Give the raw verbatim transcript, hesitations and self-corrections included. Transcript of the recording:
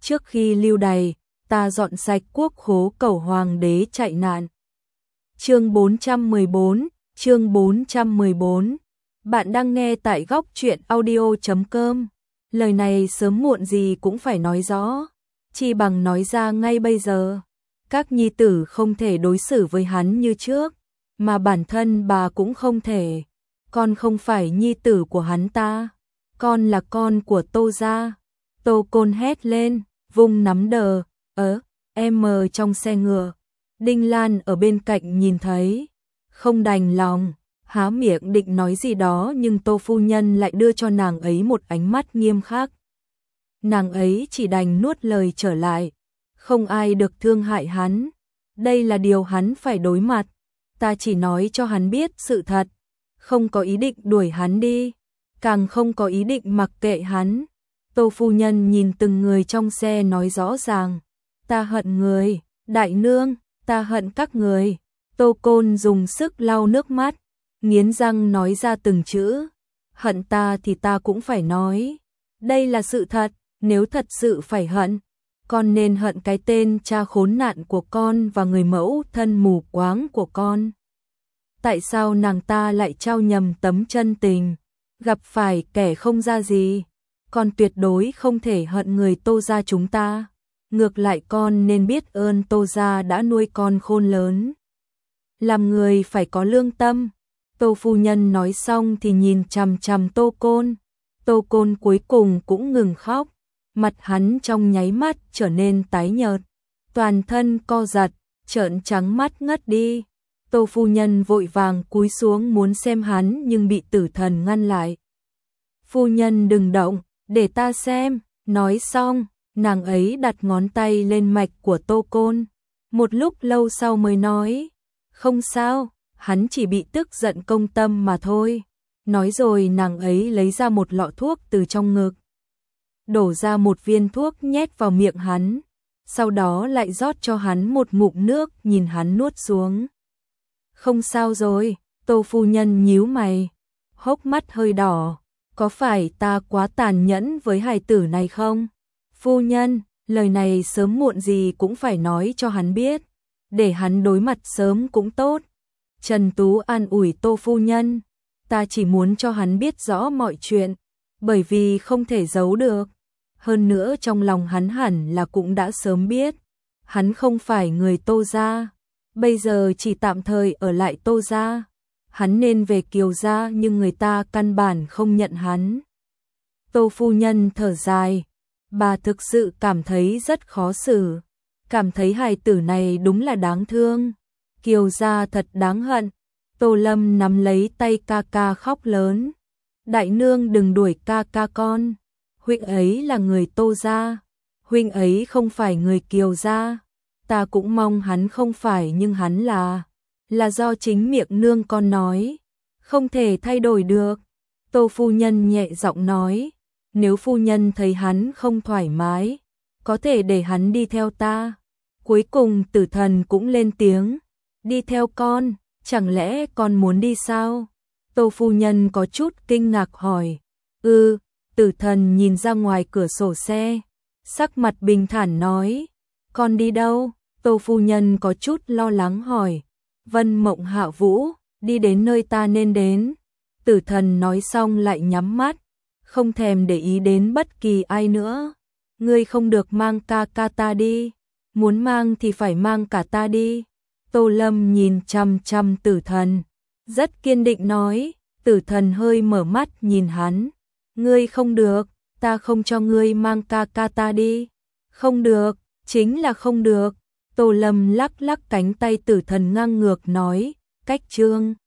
trước khi lưu đày, ta dọn sạch quốc khố cầu hoàng đế chạy nạn. Chương bốn trăm mười bốn, chương bốn trăm mười bốn. Bạn đang nghe tại góc truyện audio chấm com. Lời này sớm muộn gì cũng phải nói rõ, chi bằng nói ra ngay bây giờ. Các nhi tử không thể đối xử với hắn như trước, mà bản thân bà cũng không thể. Con không phải nhi tử của hắn ta, con là con của Tô gia. Tô Côn hét lên, vung nắm đờ, ớ, em mờ trong xe ngựa. Đinh Lan ở bên cạnh nhìn thấy, không đành lòng, há miệng định nói gì đó nhưng Tô phu nhân lại đưa cho nàng ấy một ánh mắt nghiêm khắc. Nàng ấy chỉ đành nuốt lời trở lại, không ai được thương hại hắn, đây là điều hắn phải đối mặt, ta chỉ nói cho hắn biết sự thật, không có ý định đuổi hắn đi, càng không có ý định mặc kệ hắn. Tô phu nhân nhìn từng người trong xe nói rõ ràng, ta hận người, đại nương, ta hận các người. Tô Côn dùng sức lau nước mắt, nghiến răng nói ra từng chữ, hận ta thì ta cũng phải nói, đây là sự thật, nếu thật sự phải hận, con nên hận cái tên cha khốn nạn của con và người mẫu thân mù quáng của con. Tại sao nàng ta lại trao nhầm tấm chân tình, gặp phải kẻ không ra gì, con tuyệt đối không thể hận người Tô gia chúng ta, ngược lại con nên biết ơn Tô gia đã nuôi con khôn lớn. Làm người phải có lương tâm. Tô phu nhân nói xong thì nhìn chằm chằm Tô Côn. Tô Côn cuối cùng cũng ngừng khóc, mặt hắn trong nháy mắt trở nên tái nhợt, toàn thân co giật, trợn trắng mắt ngất đi. Tô phu nhân vội vàng cúi xuống muốn xem hắn nhưng bị Tử Thần ngăn lại. Phu nhân đừng động, để ta xem. Nói xong, nàng ấy đặt ngón tay lên mạch của Tô Côn. Một lúc lâu sau mới nói, không sao, hắn chỉ bị tức giận công tâm mà thôi. Nói rồi nàng ấy lấy ra một lọ thuốc từ trong ngực, đổ ra một viên thuốc nhét vào miệng hắn, sau đó lại rót cho hắn một ngụm nước nhìn hắn nuốt xuống. Không sao rồi, Tô phu nhân nhíu mày, hốc mắt hơi đỏ, có phải ta quá tàn nhẫn với hài tử này không? Phu nhân, lời này sớm muộn gì cũng phải nói cho hắn biết, để hắn đối mặt sớm cũng tốt. Trần Tú an ủi Tô phu nhân, ta chỉ muốn cho hắn biết rõ mọi chuyện, bởi vì không thể giấu được. Hơn nữa trong lòng hắn hẳn là cũng đã sớm biết, hắn không phải người Tô gia, bây giờ chỉ tạm thời ở lại Tô gia. Hắn nên về Kiều gia nhưng người ta căn bản không nhận hắn. Tô phu nhân thở dài, bà thực sự cảm thấy rất khó xử, cảm thấy hài tử này đúng là đáng thương. Kiều gia thật đáng hận. Tô Lâm nắm lấy tay ca ca khóc lớn. Đại nương đừng đuổi ca ca con. Huynh ấy là người Tô gia, huynh ấy không phải người Kiều gia. Ta cũng mong hắn không phải nhưng hắn là, là do chính miệng nương con nói, không thể thay đổi được. Tô phu nhân nhẹ giọng nói, nếu phu nhân thấy hắn không thoải mái, có thể để hắn đi theo ta. Cuối cùng Tử Thần cũng lên tiếng, đi theo con, chẳng lẽ con muốn đi sao? Tô phu nhân có chút kinh ngạc hỏi, ư, Tử Thần nhìn ra ngoài cửa sổ xe, sắc mặt bình thản nói, con đi đâu? Tô phu nhân có chút lo lắng hỏi, Vân Mộng Hạ Vũ, đi đến nơi ta nên đến. Tử Thần nói xong lại nhắm mắt, không thèm để ý đến bất kỳ ai nữa. Ngươi không được mang ca ca ta đi, muốn mang thì phải mang cả ta đi. Tô Lâm nhìn chăm chăm Tử Thần, rất kiên định nói. Tử Thần hơi mở mắt nhìn hắn, ngươi không được, ta không cho ngươi mang ca ca ta đi. Không được, chính là không được. Tô Lâm lắc lắc cánh tay Tử Thần ngang ngược nói, cách trương.